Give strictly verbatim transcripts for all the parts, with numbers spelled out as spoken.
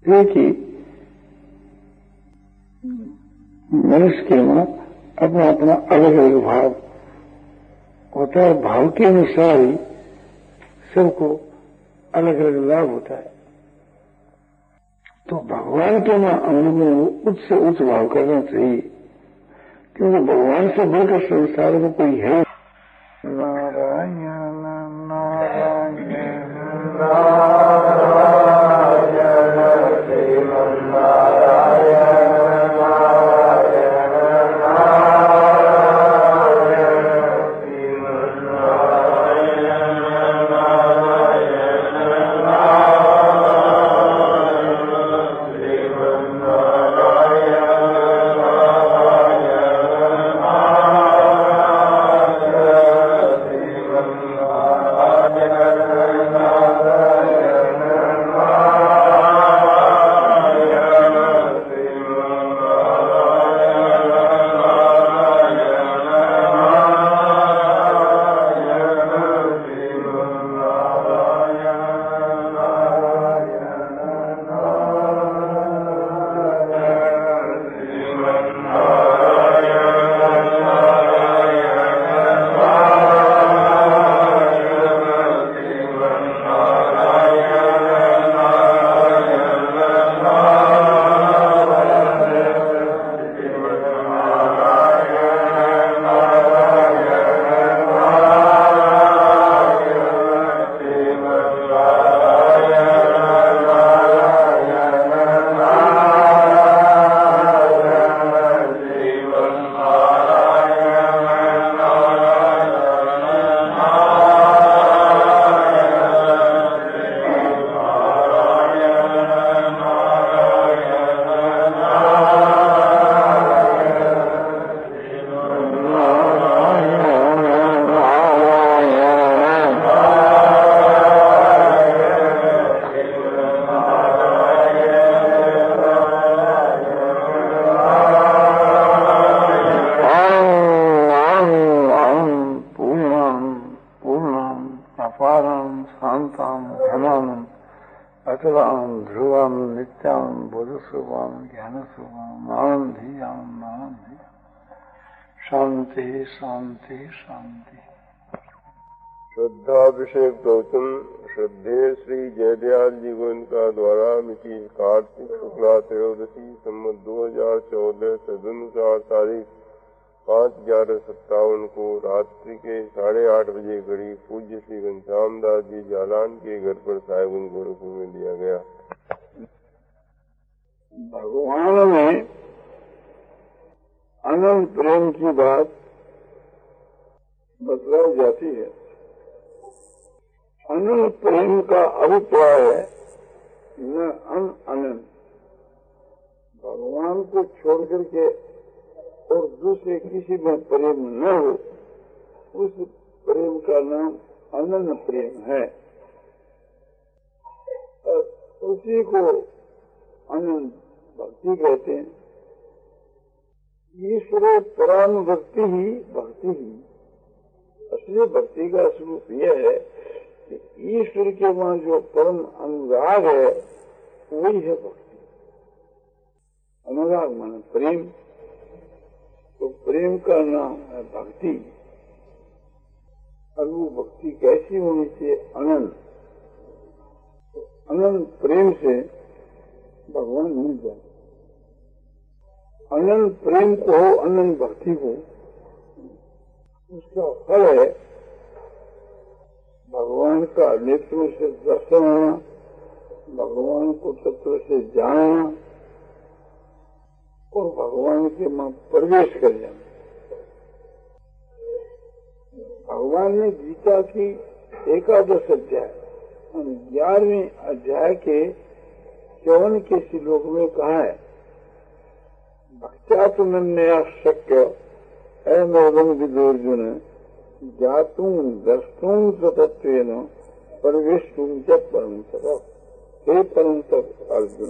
एक ही मनुष्य के में अपना अपना अलग अलग भाव होता है। भाव के अनुसार ही सबको अलग अलग लाभ होता है। तो भगवान के में हमें उच्च से उच्च भाव करना चाहिए, क्योंकि भगवान से बढ़कर संसार में कोई है। नारायण नारायण शांति शांति शांति। श्रद्धाभिषेक गौतम श्रद्धेय श्री जयदयाल जी गोयनका द्वारा मिति कार्तिक शुक्ला त्रयोदशी सम्मत दो हजार चौदह तदनुसार तारीख पाँच ग्यारह सत्तावन को रात्रि के साढ़े आठ बजे घड़ी पूज्य श्री घनश्याम दास जी जालान के घर पर साहिबगंज गोरखपुर में दिया गया। भगवान में अनंत प्रेम की बात बतलाई जाती है। अनंत प्रेम का अभिप्राय है न अन अनंत, भगवान को छोड़ करके और दूसरे किसी में प्रेम न हो, उस प्रेम का नाम अनंत प्रेम है और उसी को अनंत भक्ति कहते हैं। ईश्वर परानुभक्ति ही भक्ति ही। असली भक्ति का स्वरूप यह है कि ईश्वर के वहाँ जो परम अनुराग है वही है भक्ति। अनुराग माने प्रेम, तो प्रेम का नाम है भक्ति। और वो भक्ति कैसी होनी चाहिए? अनंत। तो अनंत प्रेम से भगवान मिल जाए। अनंत प्रेम को हो, अनंत भक्ति को, उसका फल है भगवान का नेत्रों से दर्शन होना, भगवान को तत्व से जानना और भगवान के में प्रवेश कर जाना। भगवान ने गीता की एकादश अध्याय ग्यारहवीं अध्याय के चौवन के श्लोक में कहा है, भक्त्यात्मन्या शक्य अयमेवं विदुर्जुन ज्ञातुं द्रष्टुं च तत्त्वेन प्रवेष्टुं च परम तप। हे परम तप अर्जुन,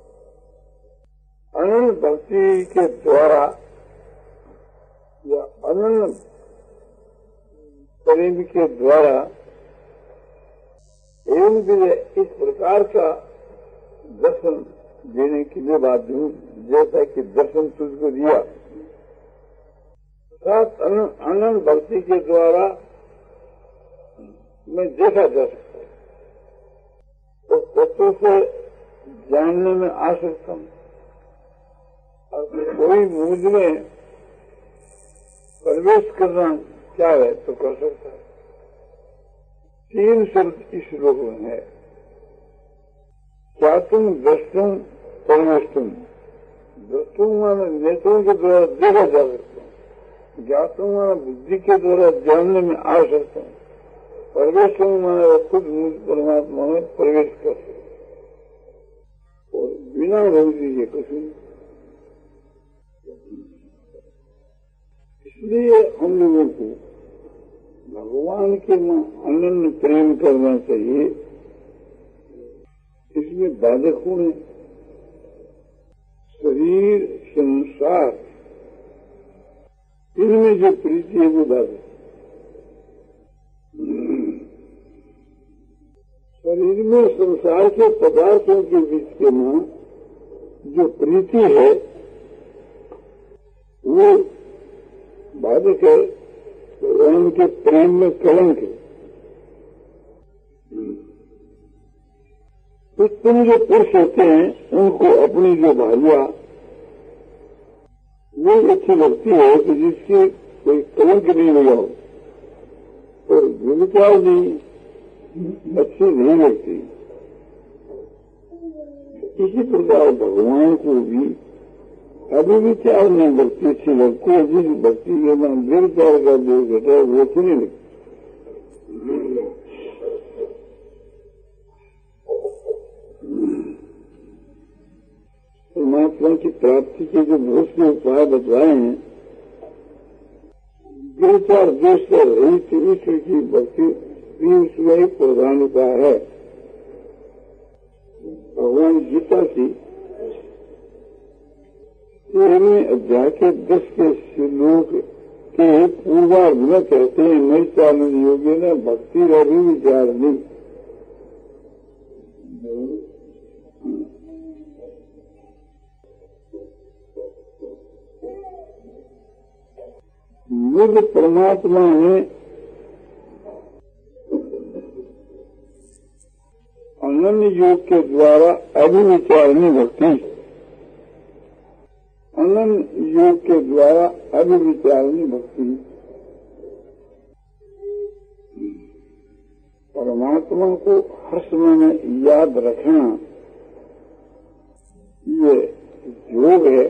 अनंत भक्ति के द्वारा या अनंत प्रेम के द्वारा एवं इस प्रकार का दर्शन देने के लिए बाध्य हूँ, जैसा कि दर्शन तुझको दिया। साथ अनंत भक्ति के द्वारा मैं देखा जा सकता हूँ, तो तत्व से जानने में आ सकता हूँ। और कोई मुझ में प्रवेश करना चाहे तो कर सकता है। तीन शब्द इस श्लोक में है, क्या तुम दृष्टुम परमेष्टुम। दृष्टुम माने नेत्रों के द्वारा देखा जा सकता हूँ, ज्ञातुम माने बुद्धि के द्वारा जानने में आ सकता हूँ, परमेष्टुम माने खुद मुझ परमात्मा में प्रवेश कर सकता और बिना भक्ति के कुछ नहीं। इसलिए हम लोगों को भगवान के अनन्य प्रेम करना चाहिए। इसमें बाधक कौन है? शरीर, संसार, इनमें जो प्रीति है वो बाधक। शरीर में संसार के पदार्थों के बीच के में जो प्रीति है वो बाधक है, भगवान के प्रेम में कलंक है। तो तुम जो पुरुष होते हैं उनको अपनी जो भालिया वो अच्छी लगती है कि जिसकी कोई कलंक नहीं लगा हो, तो विचार नहीं अच्छी नहीं लगती। इसी प्रकार भगवान को भी अभी विचार नहीं भक्ति अच्छी लगती है, जिस भक्ति के नाम निर्विचार का जो घटा है वो अच्छी नहीं लगती। परमात्मा की प्राप्ति के जो बहुत से उपाय बतलाए हैं, दो चार देश का रहित ईश्वर की भक्ति उसमें एक प्रधान उपाय है। भगवान गीता की तेरहवें अध्याय के दस के श्लोक के पूर्वार्ध में कहते हैं, नई चालन योगी ने भक्ति रवि विचार नहीं। बुद्ध परमात्मा ने अनन्य योग के द्वारा अभिविचारणी भक्ति, अनन्य योग के द्वारा अभिविचारणी भक्ति परमात्मा को हर समय में याद रखना, ये योग है।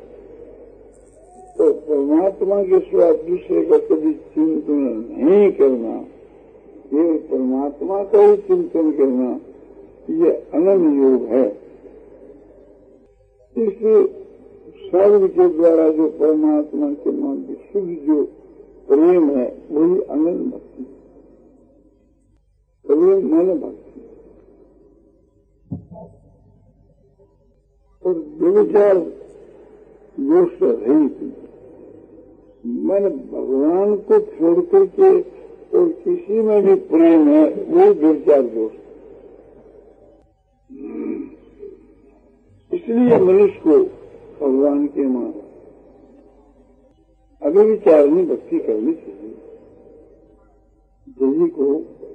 तो परमात्मा के सिवा दूसरे का कभी चिंतन नहीं करना, केवल परमात्मा का ही चिंतन करना, ये अनन्य योग है। इस शब्द के द्वारा जो परमात्मा के मन की शुद्ध जो प्रेम है वही अनन्य भक्ति, प्रेम मन भक्ति। और व्यभिचार दोष रही मन भगवान को छोड़ करके और किसी में भी प्रेम है वो व्यभिचार दोष। इसलिए मनुष्य को भगवान के मां अभिविचारणी भक्ति करनी चाहिए। यदि को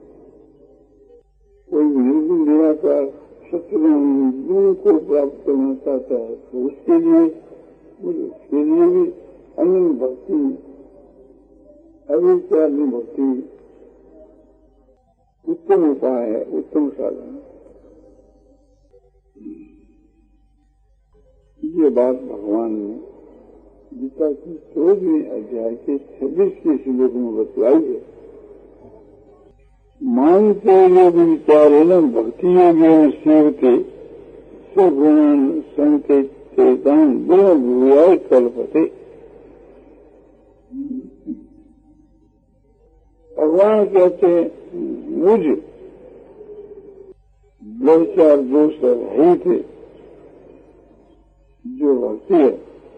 कोई निर्गुण निराकार सत्यनारायण गुण को प्राप्त करना चाहता है तो उसके लिए उसके लिए भी अनन्य भक्ति, अभिविचारणी भक्ति उत्तम उपाय है, उत्तम साधन। ये बात भगवान ने गीता की चौदहवें अध्याय के छब्बीस के श्लोक में बतलाई है। मानते योग विचारे न भक्ति योग सेवते सगुणान संकेतान ब्रह्म भूयाय कल्पते। भगवान कहते हैं मुझ व्यभिचार दोष रहित जो भक्ति है,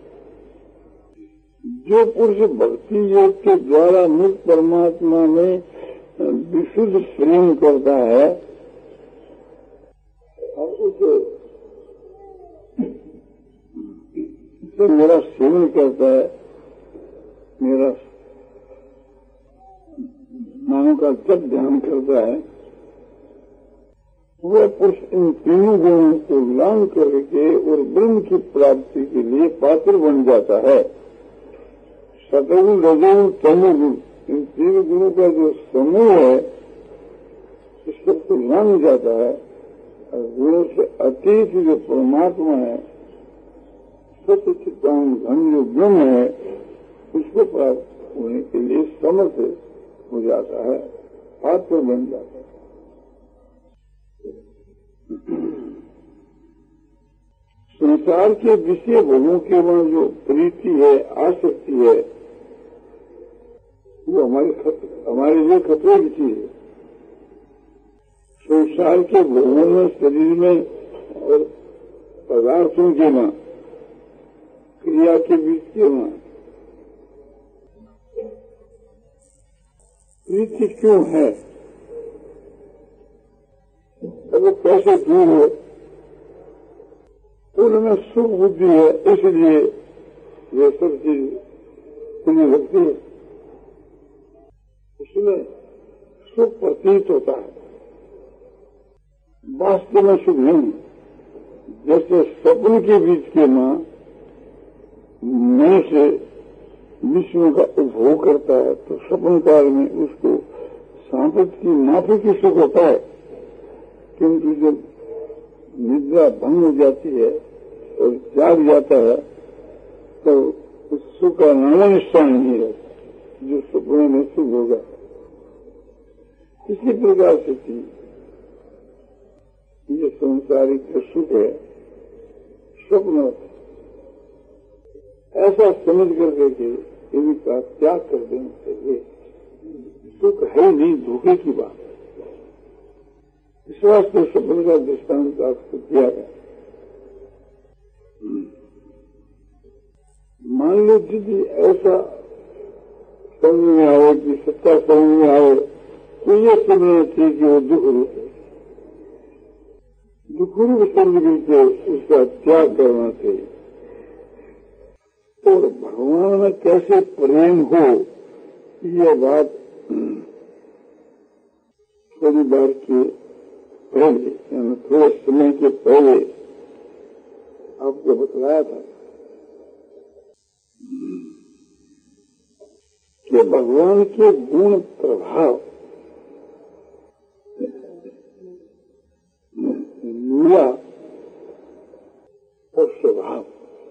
जो पुरुष भक्ति योग के द्वारा मुझ परमात्मा में विशुद्ध प्रेम करता है और उस तो मेरा सेवन करता है, मेरा नामों का जब ध्यान करता है, वह पुरुष इन तीनों गुणों को लांग करके और ब्रह्म की प्राप्ति के लिए पात्र बन जाता है। सतगुण, रजोगुण, तमोगुण, इन तीन गुणों का जो समूह है इस सबको लांग जाता है और गुणों से अतीत जो परमात्मा है, सत्य चित्तानंद घन जो ब्रह्म है, उसको प्राप्त होने के लिए समर्थ हो जाता है, पात्र बन जाता है। संसार के विषय भोगों के वहां जो प्रीति है, आसक्ति है, वो हमारे हमारे लिए खतरे की चीज है। संसार के भोगों में, शरीर में और पदार्थों के वहां, क्रिया के बीच के वहां प्रीति क्यों है? वो कैसे दूर हो? उनमें सुख बुद्धि है, इसलिए ये सब चीज उन्हें लगती है, इसमें सुख प्रतीत होता है, वास्तव में सुख नहीं। जैसे स्वप्न के बीच के मां मनुष्य विषयों का उपभोग करता है, तो स्वप्न काल में उसको सांपत की माफी की सुख होता है, किंतु जब निद्रा भंग हो जाती है और जाग जाता है तो उस सुख का नाम निशान नहीं है जो सपने में सुख होगा। इसी प्रकार से थी ये संसारिक जो सुख है, स्वप्न ऐसा समझ करके कि इनका त्याग कर देना चाहिए, सुख है नहीं, धोखे की बात। इस वास्ते स्वप्न का दृष्टांत आपको दिया गया। मान लो यदि ऐसा समझ में आए कि सत्ता समझ में आए तो ये समझना चाहिए कि वो दुख रूप है, दुख रूप समझ करके उसका त्याग करना चाहिए। और भगवान में कैसे प्रेम हो, यह बात थोड़ी बार की पहले, यानी थोड़े समय के पहले आपको बतलाया था कि भगवान के गुण, प्रभाव, लीला और स्वभाव,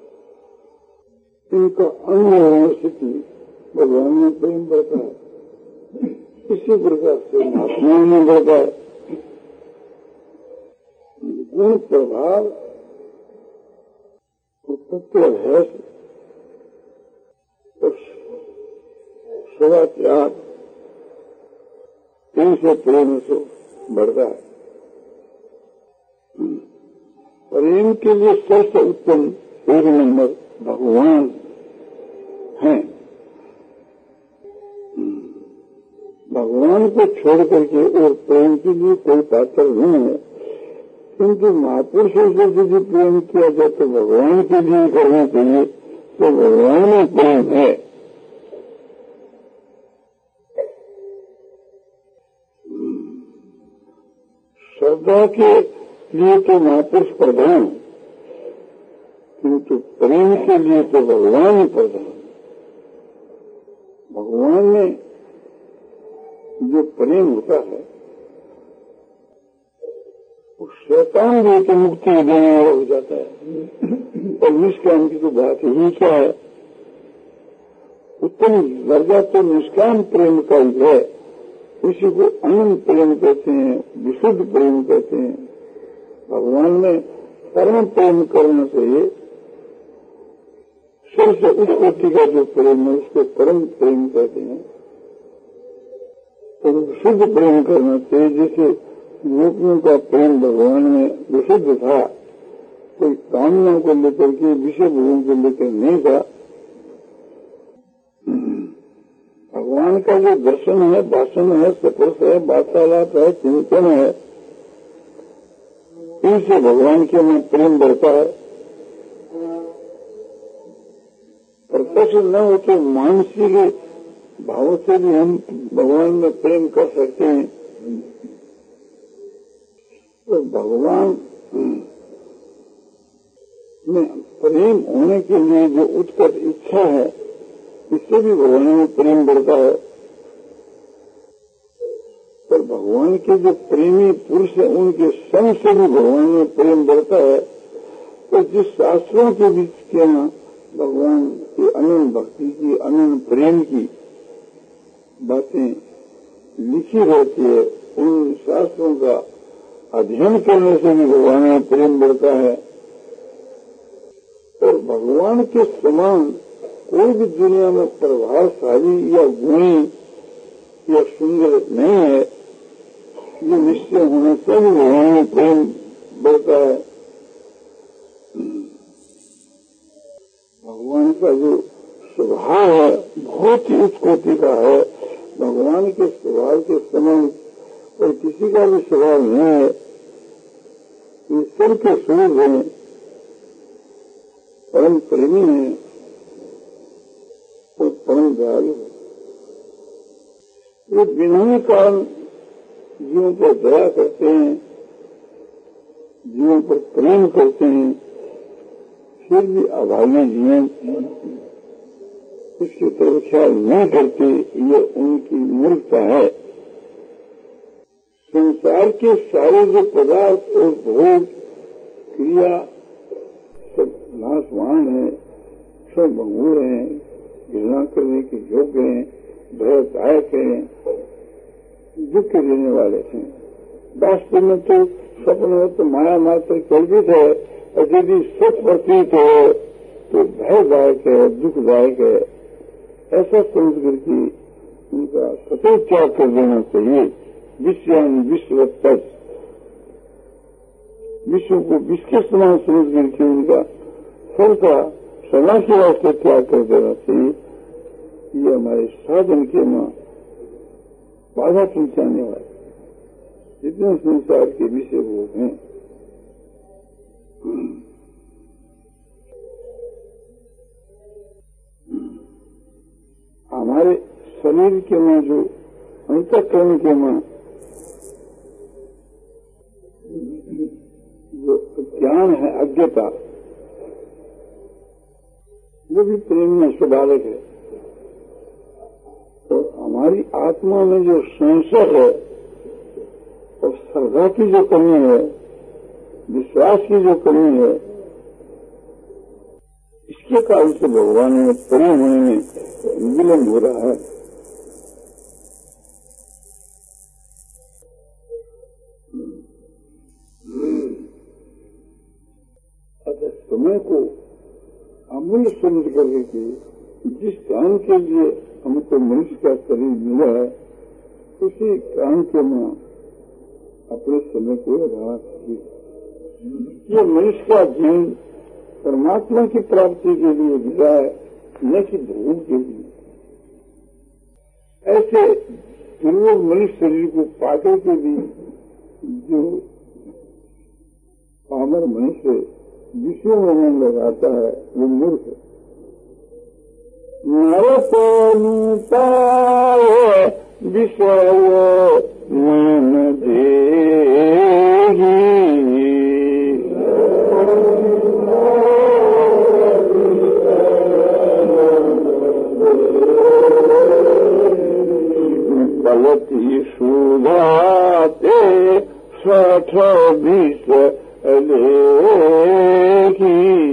इनका अनुभव होने से भगवान में प्रेम बढ़ता है। इसी प्रकार से महात्माओं में बढ़ता है। गुण, प्रभाव और तत्व है और सदा त्याग, इनसे प्रेम से बढ़ता है। प्रेम के लिए सबसे उत्तम एक नंबर भगवान है। भगवान को छोड़ करके और प्रेम के लिए कोई पात्र नहीं है, किंतु महापुरुषों से यदि प्रेम किया जाए तो भगवान के लिए करना चाहिए, तो भगवान में प्रेम है। श्रद्धा के लिए तो महापुरुष प्रधान, किंतु प्रेम के लिए तो भगवान ही प्रधान। भगवान में जो प्रेम होता है वो शैतान भी तो मुक्ति देने वाला हो जाता है। और निष्काम की तो बात ही क्या है, उत्तम दर्जा तो निष्काम प्रेम का ही है। इसी को अनंत प्रेम कहते हैं, विशुद्ध प्रेम कहते हैं। भगवान में परम प्रेम करना चाहिए। सबसे उच्च कोटि का जो प्रेम है उसको परम प्रेम कहते हैं। तो विशुद्ध प्रेम करना चाहिए। जैसे गोपियों का प्रेम भगवान में विशुद्ध था, कोई कामना को लेकर के, विषय भोगों को लेकर नहीं था। भगवान का जो दर्शन है, भाषण है, स्पर्श है, वार्तालाप है, चिंतन है, इनसे भगवान के में प्रेम बढ़ता है। से न हो तो मानसिक भाव से भी हम भगवान में प्रेम कर सकते हैं। तो भगवान में प्रेम होने के लिए जो उत्कट इच्छा है, इससे भी भगवान में प्रेम बढ़ता है। पर भगवान के जो प्रेमी पुरुष है, उनके संग से भी भगवान में प्रेम बढ़ता है। तो जिस शास्त्रों के बीच के यहाँ भगवान की अनंत भक्ति की, अनंत प्रेम की बातें लिखी रहती है, उन शास्त्रों का अध्ययन करने से भी भगवान में प्रेम बढ़ता है। और भगवान के समान कोई भी दुनिया में प्रभावशाली या गुणी या सुंदर नहीं है, ये निश्चय होने से भी भगवान में प्रेम बढ़ता है। भगवान का जो स्वभाव है बहुत ही उच्च कोटि का है। भगवान के स्वभाव के समान और किसी का भी स्वभाव नहीं है। ये सबके स्वरूप हैं, परम प्रेमी है और परम दयालु है। ये बिना कारण जीवों पर दया करते हैं, जीवों पर प्रेम करते हैं, फिर भी अभागे जीवन इसकी तरफ ख्याल नहीं करते, ये उनकी मूर्खता है। संसार के सारे जो पदार्थ और भोग क्रिया सब नाशवान है, सब भंगुर हैं, घृणा करने के योग्य हैं, भयदायक हैं, दुख देने वाले हैं। वास्तव में तो स्वप्न में तो माया मात्र कल्पित है, और यदि सच प्रतीत हो तो भयदायक है, दुखदायक है। ऐसा समझ करके उनका सतत त्याग कर देना चाहिए। विषयान विश्व तज, विश्व को विष के समान समझ करके उनका फल का सदा के वास्ते त्याग कर देना चाहिए। ये हमारे साधन के मां बाधा पहुंचाने वाले जितने संसार के विषय भोग हैं, हमारे शरीर के मां जो अंतःकरण के मां जो ज्ञान है, अज्ञता, वो भी प्रेम में स्वाभाविक है। तो हमारी आत्मा में जो संशय है और श्रद्धा की जो कमी है, विश्वास की जो कमी है, इसके कारण से भगवान में प्रेम होने में विलंब हो रहा है। अतः समय को अमूल्य समझ करके कि जिस काम के लिए हमको मनुष्य का शरीर मिला है, उसी काम के में अपने समय को लगा कीजिए। ये मनुष्य का जीवन परमात्मा की प्राप्ति के लिए मिला है, न कि भोग के लिए। ऐसे दुर्लभ मनुष्य शरीर को पाकर के भी जो पामर मनुष्य विषयों में मन लगाता है, वो मूर्ख है। नरपनु पाए विषय मन देगी, गलती सुधाते सठ विष लेगी।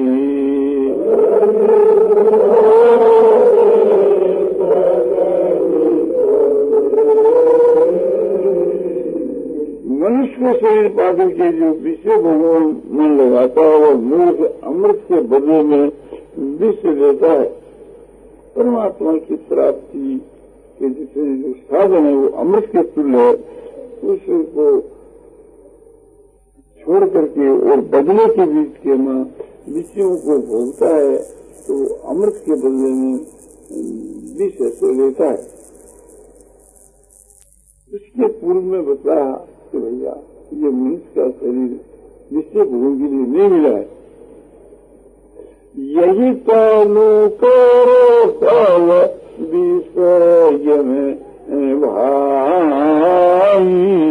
मनुष्य को शरीर पाकर के जो विषय भगवान मन लगाता है, वो मूर्ख अमृत के बदले में विष देता है। परमात्मा की प्राप्ति के जितने जो साधन है वो अमृत के तुल्य है, उसको छोड़ करके और बदले के बीच के मां विषयों को भोगता है, तो अमृत के बदले में विष तो लेता है। इसके पूर्व में बताया कि भैया ये मनुष्य का शरीर विषय भोगने के लिए नहीं मिला है, यही चालू करो तव विषय में भाई।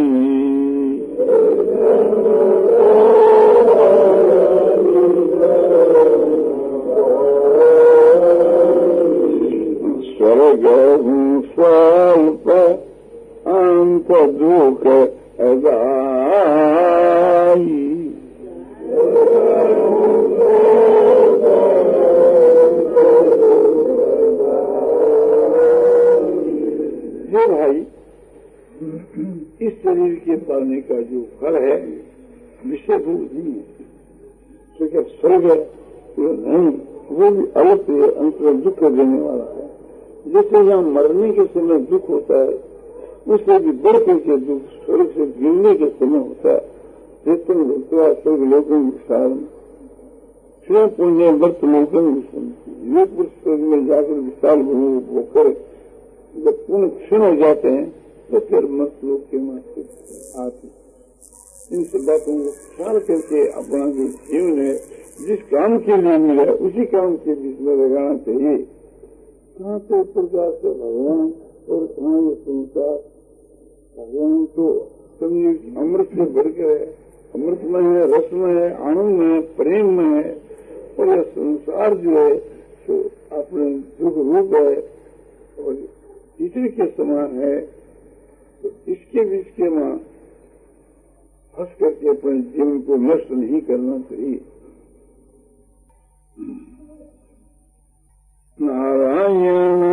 स्वर्ग हूँ स्वल्प अंत दुख दाई। हे भाई, इस शरीर के पाने का जो फल है विषय भूल नहीं है। तो क्या स्वर्ग है नहीं, वो भी अलग से अंत में दुख देने वाला है। जैसे यहाँ मरने के समय दुख होता है, उससे भी बढ़ करके दुख स्वर्ग से गिरने के समय होता है। चेतन भक्तवा स्वर्ग लोगों विशाल स्वयं पुण्य वर्त लोगों योग पुरुष स्वर्ग में जाकर विशाल होकर जब पूर्ण क्षीण हो जाते हैं तो फिर मत लोग के मात्र आते। इन सब बातों को ख्याल करके अपना जो जीवन है जिस काम के लिए मिला है उसी काम के बीच में लगाना चाहिए। कहाँ तो प्रकार से भगवान और कहाँ ये संसार। भगवान तो समझिए अमृत से भरकर है, अमृत में है, रस में है, आनंद में है, प्रेम में है। और यह संसार जो है तो अपने दुख रूप है और ईश्वर के समान है। तो इसके बीच के मां फंस करके अपने जीवन को नष्ट नहीं करना चाहिए। नारायण